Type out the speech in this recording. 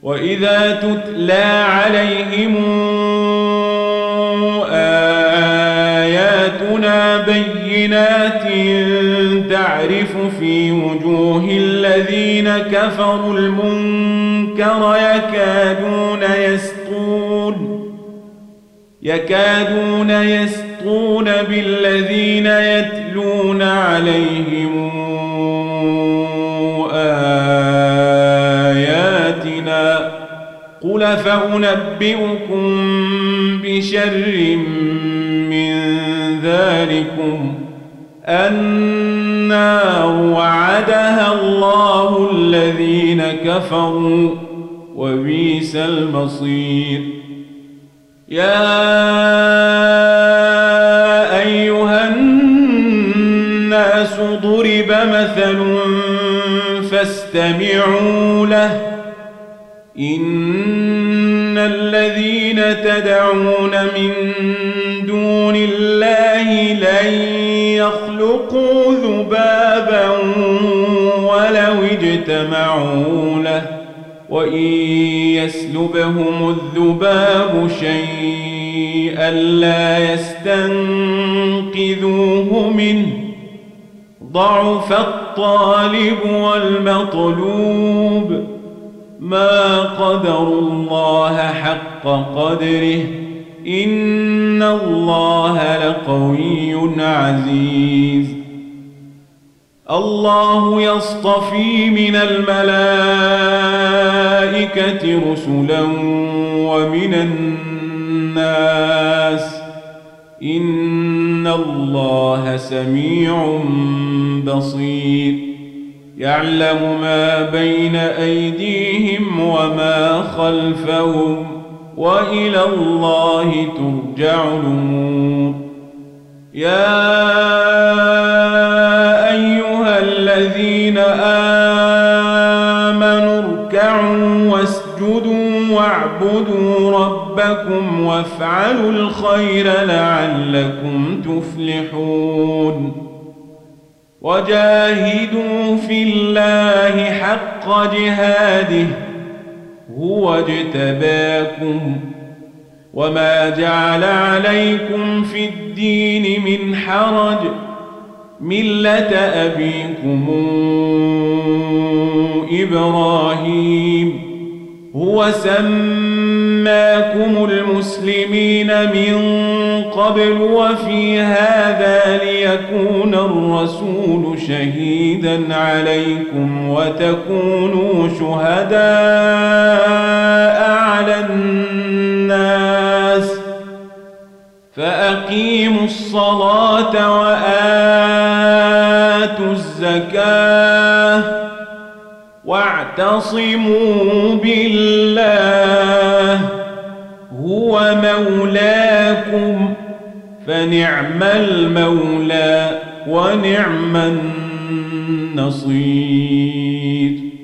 وإذا تتلى عليهم آياتنا بينات تعرف في وجوه الذين كفروا المنكر يكادون يسطون بالذين يتلون عليهم آياتنا قل فأنبئكم بشر من ذلكم النار وعدها الله الذين كفروا وبئس المصير يا أيها الناس ضرب مثل فاستمعوا له إن الذين تدعون من دون الله لن يخلقوا ذبابا ولو اجتمعوا له وإن يسلبهم الذباب شيئا لا يستنقذوه منه ضعف الطالب والمطلوب ما قدروا الله حق قدره إن الله لقوي عزيز الله يصطفي من الملائكة رسلا ومن الناس إن الله سميع بصير يعلم ما بين أيديهم وما خلفهم وإلى الله ترجع الأمور يا أيها الذين آمنوا اركعوا واسجدوا واعبدوا ربكم وافعلوا الخير لعلكم تفلحون وجاهدوا في الله حق جهاده هو اجتباكم وما جعل عليكم في الدين من حرج ملة أبيكم إبراهيم هو سماكم المسلمين من قبل وفي هذا ليكون الرسول شهيدا عليكم وتكونوا شهداء على الناس فأقيموا الصلاة وآتوا الزكاة واعتصموا بالله هو مولاكم فنعم المولى ونعم النصير